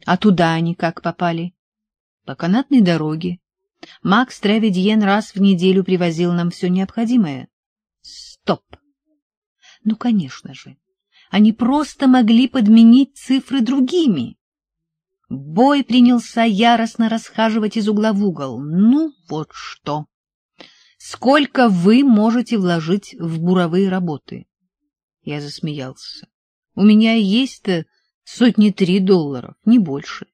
А туда они как попали? По канатной дороге. Макс Тревидьен раз в неделю привозил нам все необходимое. Стоп! Ну, конечно же, они просто могли подменить цифры другими. Бой принялся яростно расхаживать из угла в угол. Ну, вот что. Сколько вы можете вложить в буровые работы? Я засмеялся. У меня есть-то $3, не больше.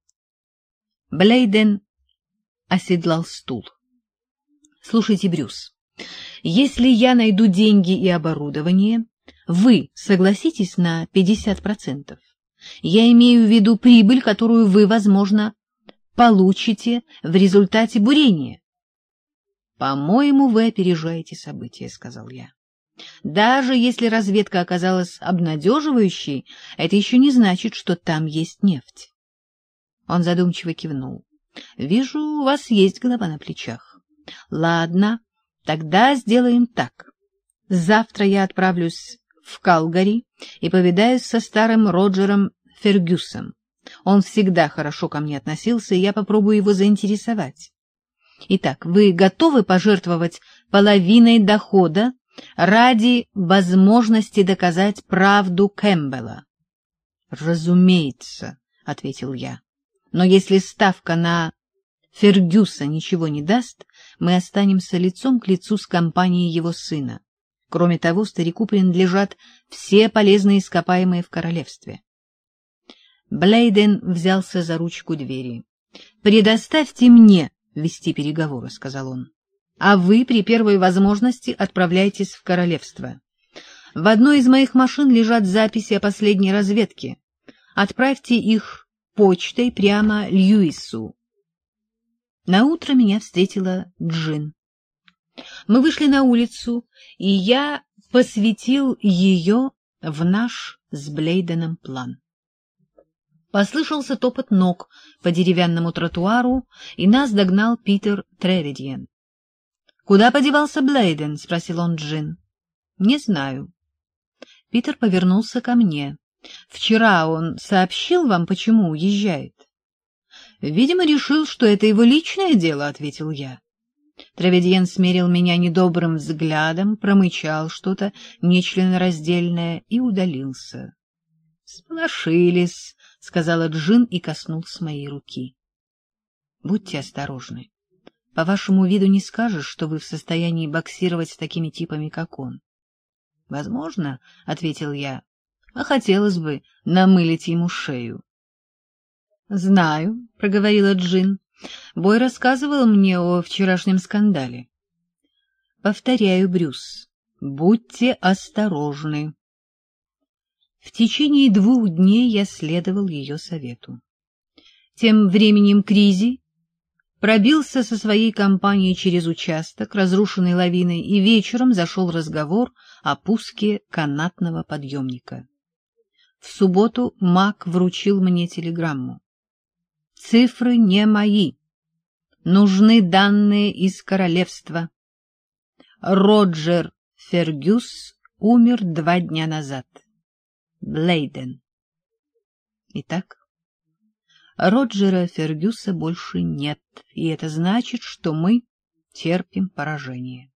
Блейден оседлал стул. Слушайте, Брюс, если я найду деньги и оборудование, вы согласитесь на 50%? Я имею в виду прибыль, которую вы, возможно, получите в результате бурения. — По-моему, вы опережаете события, — сказал я. Даже если разведка оказалась обнадеживающей, это еще не значит, что там есть нефть. Он задумчиво кивнул. — Вижу, у вас есть голова на плечах. — Ладно, тогда сделаем так. Завтра я отправлюсь в Калгари и повидаюсь со старым Роджером Фергюсом. Он всегда хорошо ко мне относился, и я попробую его заинтересовать. Итак, вы готовы пожертвовать половиной дохода ради возможности доказать правду Кэмпбелла? — Разумеется, — ответил я. — Но если ставка на Фергюса ничего не даст, мы останемся лицом к лицу с компанией его сына. Кроме того, старику принадлежат все полезные ископаемые в королевстве. Блейден взялся за ручку двери. — Предоставьте мне вести переговоры, — сказал он. — А вы при первой возможности отправляйтесь в королевство. В одной из моих машин лежат записи о последней разведке. Отправьте их почтой прямо Льюису. Наутро меня встретила Джин. Мы вышли на улицу, и я посвятил ее в наш с Блейденом план. Послышался топот ног по деревянному тротуару, и нас догнал Питер Тревидьен. — Куда подевался Блейден? — спросил он Джин. — Не знаю. Питер повернулся ко мне. — Вчера он сообщил вам, почему уезжает? — Видимо, решил, что это его личное дело, — ответил я. Тревидьен смерил меня недобрым взглядом, промычал что-то нечленораздельное и удалился. — Сполошились, — сказала Джин и коснулась моей руки. — Будьте осторожны. По вашему виду не скажешь, что вы в состоянии боксировать с такими типами, как он. — Возможно, — ответил я, — а хотелось бы намылить ему шею. — Знаю, — проговорила Джин. Бой рассказывал мне о вчерашнем скандале. — Повторяю, Брюс, будьте осторожны. В течение 2 дней я следовал ее совету. Тем временем Кризи пробился со своей компанией через участок, разрушенный лавиной, и вечером зашел разговор о пуске канатного подъемника. В субботу Мак вручил мне телеграмму. Цифры не мои. Нужны данные из королевства. Роджер Фергюс умер 2 дня назад. Блейден. Итак, Роджера Фергюса больше нет, и это значит, что мы терпим поражение.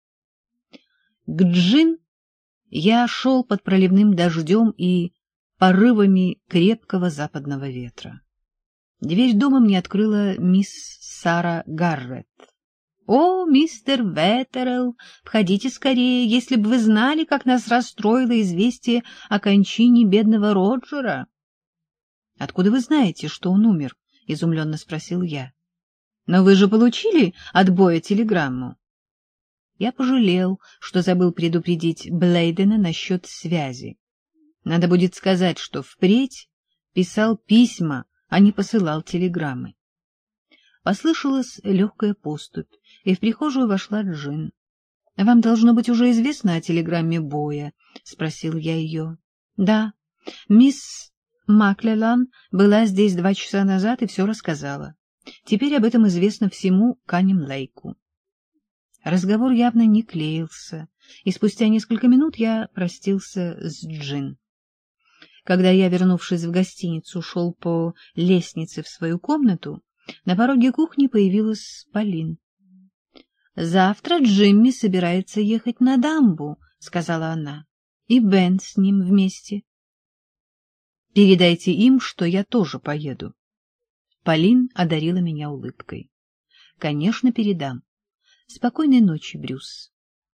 К Джин я шел под проливным дождем и порывами крепкого западного ветра. Дверь дома мне открыла мисс Сара Гаррет. — О, мистер Веттерелл, входите скорее, если бы вы знали, как нас расстроило известие о кончине бедного Роджера. — Откуда вы знаете, что он умер? — изумленно спросил я. — Но вы же получили от Боя телеграмму. Я пожалел, что забыл предупредить Блейдена насчет связи. Надо будет сказать, что впредь писал письма, а не посылал телеграммы. Послышалась легкая поступь, и в прихожую вошла Джин. — Вам должно быть уже известно о телеграмме Боя? — спросил я ее. — Да. Мисс Маклеллан была здесь 2 часа назад и все рассказала. Теперь об этом известно всему Канним-Лейку. Разговор явно не клеился, и спустя несколько минут я простился с Джин. Когда я, вернувшись в гостиницу, шел по лестнице в свою комнату, на пороге кухни появилась Полин. — Завтра Джимми собирается ехать на дамбу, — сказала она, — и Бен с ним вместе. — Передайте им, что я тоже поеду. Полин одарила меня улыбкой. — Конечно, передам. Спокойной ночи, Брюс.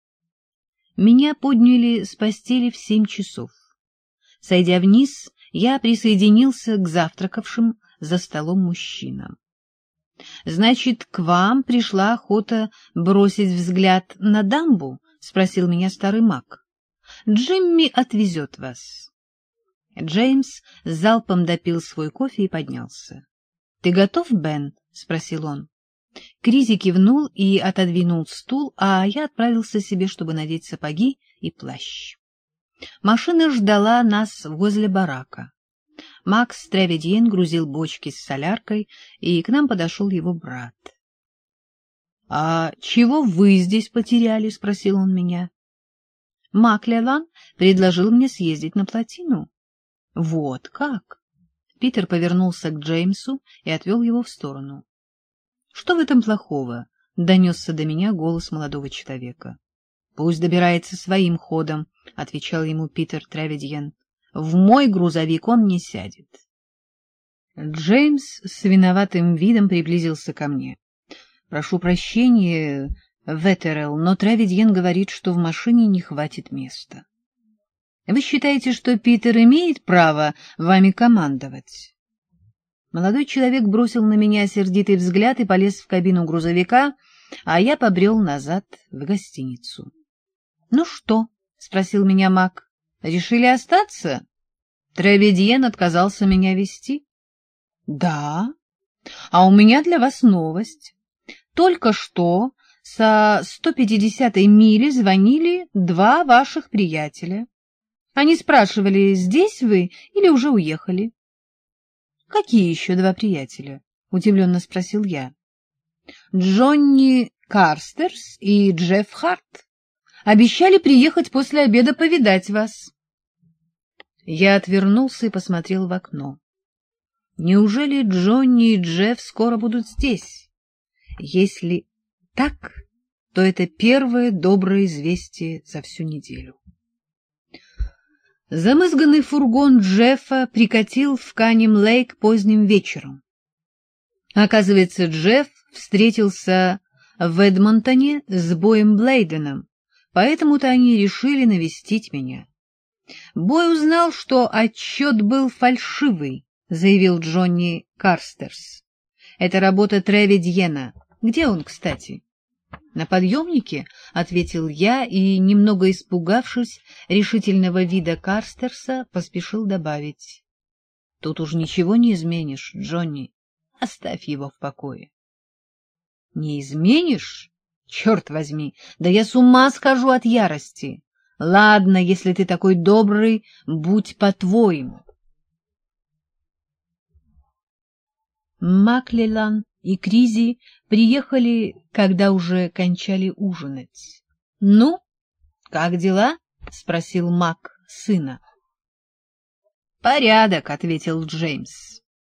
Меня подняли с постели в 7 часов. Сойдя вниз, я присоединился к завтракавшим за столом мужчинам. — Значит, к вам пришла охота бросить взгляд на дамбу? — спросил меня старый маг. — Джимми отвезет вас. Джеймс залпом допил свой кофе и поднялся. — Ты готов, Бен? — спросил он. Кризи кивнул и отодвинул стул, а я отправился себе, чтобы надеть сапоги и плащ. Машина ждала нас возле барака. Макс Тревидьен грузил бочки с соляркой, и к нам подошел его брат. — А чего вы здесь потеряли? — спросил он меня. — Маклеллан предложил мне съездить на плотину. — Вот как? Питер повернулся к Джеймсу и отвел его в сторону. — Что в этом плохого? — донесся до меня голос молодого человека. — Пусть добирается своим ходом, — отвечал ему Питер Тревидьен. — В мой грузовик он не сядет. Джеймс с виноватым видом приблизился ко мне. — Прошу прощения, Веттерелл, но Тревидьен говорит, что в машине не хватит места. — Вы считаете, что Питер имеет право вами командовать? Молодой человек бросил на меня сердитый взгляд и полез в кабину грузовика, а я побрел назад в гостиницу. — Ну что? — спросил меня Мак. — Решили остаться? Тревидьен отказался меня везти. — Да. А у меня для вас новость. Только что со 150-й мили звонили 2 ваших приятеля. Они спрашивали, здесь вы или уже уехали. — Какие еще 2 приятеля? — удивленно спросил я. — Джонни Карстерс и Джефф Харт. Обещали приехать после обеда повидать вас. Я отвернулся и посмотрел в окно. Неужели Джонни и Джефф скоро будут здесь? Если так, то это первое доброе известие за всю неделю. Замызганный фургон Джеффа прикатил в Канним-Лейк поздним вечером. Оказывается, Джефф встретился в Эдмонтоне с Боем Блейденом, поэтому-то они решили навестить меня. Бой узнал, что отчет был фальшивый, — заявил Джонни Карстерс. — Это работа Тревидьена. Где он, кстати? — На подъемнике, — ответил я и, немного испугавшись решительного вида Карстерса, поспешил добавить. — Тут уж ничего не изменишь, Джонни. Оставь его в покое. — Не изменишь? Черт возьми, да я с ума схожу от ярости. Ладно, если ты такой добрый, будь по-твоему. Маклеллан и Кризи приехали, когда уже кончали ужинать. — Ну, как дела? — спросил Мак сына. — Порядок, — ответил Джеймс.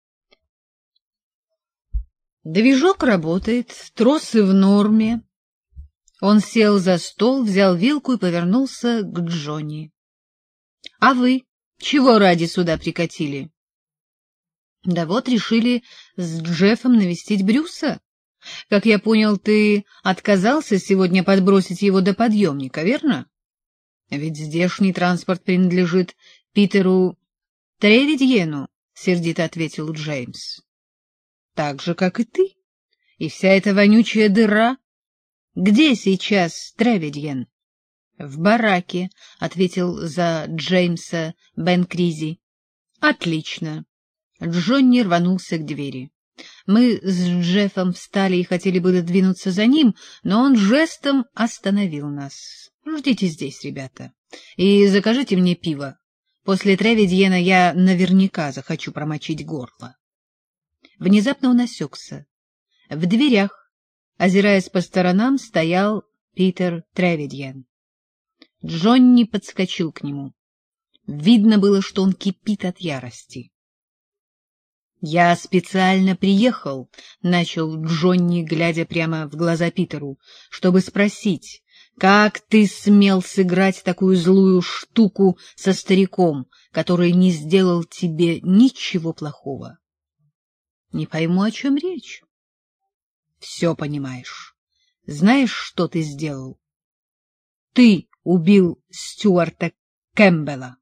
Движок работает, тросы в норме. Он сел за стол, взял вилку и повернулся к Джонни. — А вы чего ради сюда прикатили? — Да вот решили с Джеффом навестить Брюса. Как я понял, ты отказался сегодня подбросить его до подъемника, верно? Ведь здешний транспорт принадлежит Питеру Тревидьену, — сердито ответил Джеймс. — Так же, как и ты. И вся эта вонючая дыра. Где сейчас Тревидьен? — В бараке, — ответил за Джеймса Бен Кризи. — Отлично. Джонни рванулся к двери. Мы с Джеффом встали и хотели было двинуться за ним, но он жестом остановил нас. — Ждите здесь, ребята, и закажите мне пиво. После Тревидьена я наверняка захочу промочить горло. Внезапно он осекся. В дверях, озираясь по сторонам, стоял Питер Тревидьен. Джонни подскочил к нему. Видно было, что он кипит от ярости. «Я специально приехал», — начал Джонни, глядя прямо в глаза Питеру, — «чтобы спросить, как ты смел сыграть такую злую штуку со стариком, который не сделал тебе ничего плохого?» «Не пойму, о чем речь». «Все понимаешь. Знаешь, что ты сделал? Ты убил Стюарта Кэмпбелла».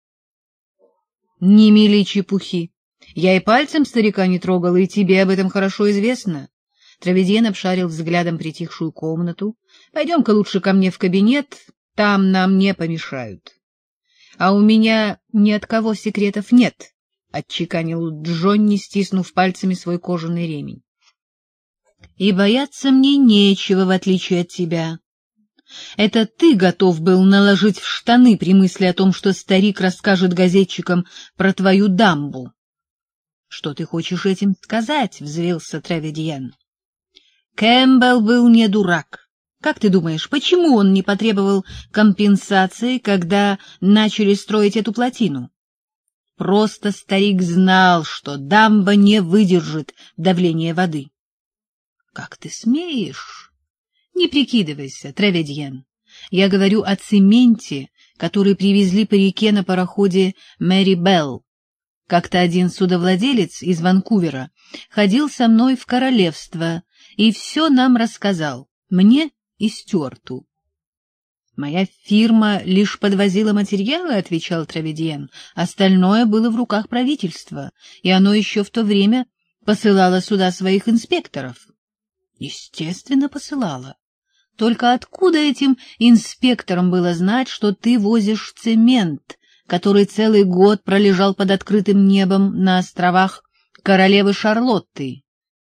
«Не мели чепухи. Я и пальцем старика не трогал, и тебе об этом хорошо известно». Траведьен обшарил взглядом притихшую комнату. «Пойдем-ка лучше ко мне в кабинет, там нам не помешают». «А у меня ни от кого секретов нет», — отчеканил Джонни, стиснув пальцами свой кожаный ремень. «И бояться мне нечего, в отличие от тебя. Это ты готов был наложить в штаны при мысли о том, что старик расскажет газетчикам про твою дамбу». «Что ты хочешь этим сказать?» — взвился Траведьен. «Кэмпбелл был не дурак. Как ты думаешь, почему он не потребовал компенсации, когда начали строить эту плотину? Просто старик знал, что дамба не выдержит давления воды». «Как ты смеешь?» «Не прикидывайся, Траведьен. Я говорю о цементе, который привезли по реке на пароходе Мэри Белл. Как-то один судовладелец из Ванкувера ходил со мной в королевство и все нам рассказал, мне и Стюарту». «Моя фирма лишь подвозила материалы», — отвечал Траведьен. «Остальное было в руках правительства, и оно еще в то время посылало сюда своих инспекторов». «Естественно, посылало. Только откуда этим инспекторам было знать, что ты возишь цемент, который целый год пролежал под открытым небом на островах королевы Шарлотты?»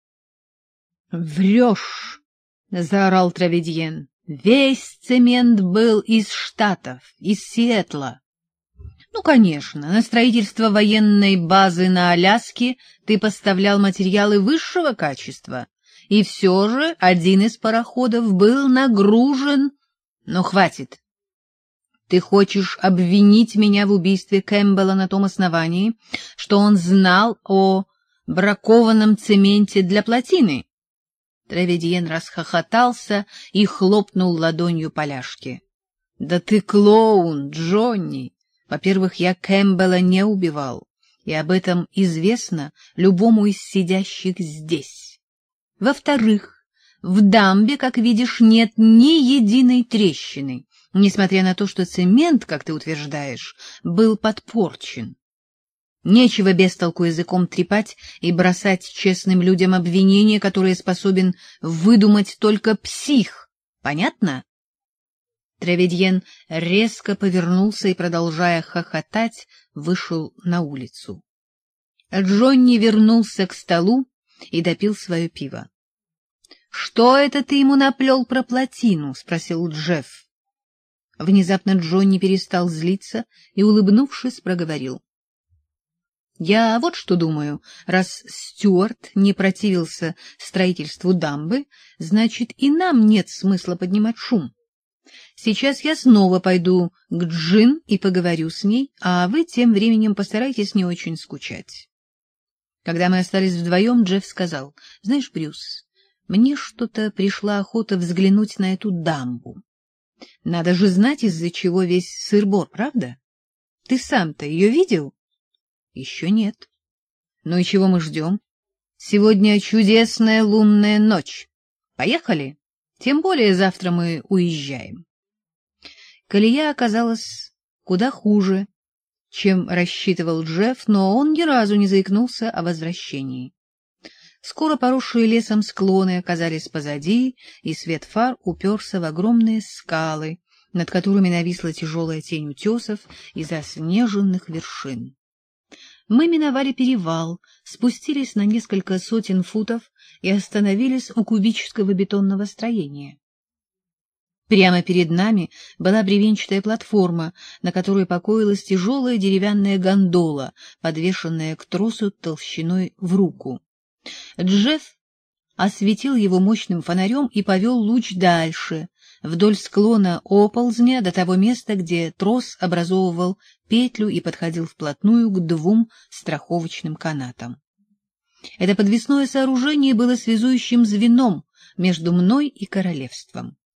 «Врешь!» — заорал Траведьен. «Весь цемент был из Штатов, из Сиэтла». «Ну, конечно, на строительство военной базы на Аляске ты поставлял материалы высшего качества, и все же один из пароходов был нагружен...» «Ну, хватит. Ты хочешь обвинить меня в убийстве Кэмпбелла на том основании, что он знал о бракованном цементе для плотины?» Траведьен расхохотался и хлопнул ладонью по ляжке. «Да ты клоун, Джонни! Во-первых, я Кэмпбелла не убивал, и об этом известно любому из сидящих здесь. Во-вторых, в дамбе, как видишь, нет ни единой трещины, несмотря на то, что цемент, как ты утверждаешь, был подпорчен. Нечего без толку языком трепать и бросать честным людям обвинения, которые способен выдумать только псих. Понятно?» Траведьен резко повернулся и, продолжая хохотать, вышел на улицу. Джонни вернулся к столу и допил свое пиво. «Что это ты ему наплел про плотину?» — спросил Джефф. Внезапно Джонни перестал злиться и, улыбнувшись, проговорил. «Я вот что думаю, раз Стюарт не противился строительству дамбы, значит, и нам нет смысла поднимать шум. Сейчас я снова пойду к Джин и поговорю с ней, а вы тем временем постарайтесь не очень скучать». Когда мы остались вдвоем, Джефф сказал: «Знаешь, Брюс, мне что-то пришла охота взглянуть на эту дамбу. Надо же знать, из-за чего весь сыр-бор, правда? Ты сам-то ее видел?» «Еще нет». «Ну и чего мы ждем? Сегодня чудесная лунная ночь. Поехали? Тем более завтра мы уезжаем». Колея оказалась куда хуже, чем рассчитывал Джефф, но он ни разу не заикнулся о возвращении. Скоро поросшие лесом склоны оказались позади, и свет фар уперся в огромные скалы, над которыми нависла тяжелая тень утесов и заснеженных вершин. Мы миновали перевал, спустились на несколько сотен футов и остановились у кубического бетонного строения. Прямо перед нами была бревенчатая платформа, на которой покоилась тяжелая деревянная гондола, подвешенная к тросу толщиной в руку. Джефф осветил его мощным фонарем и повел луч дальше, вдоль склона оползня до того места, где трос образовывал петлю и подходил вплотную к 2 страховочным канатам. Это подвесное сооружение было связующим звеном между мной и королевством.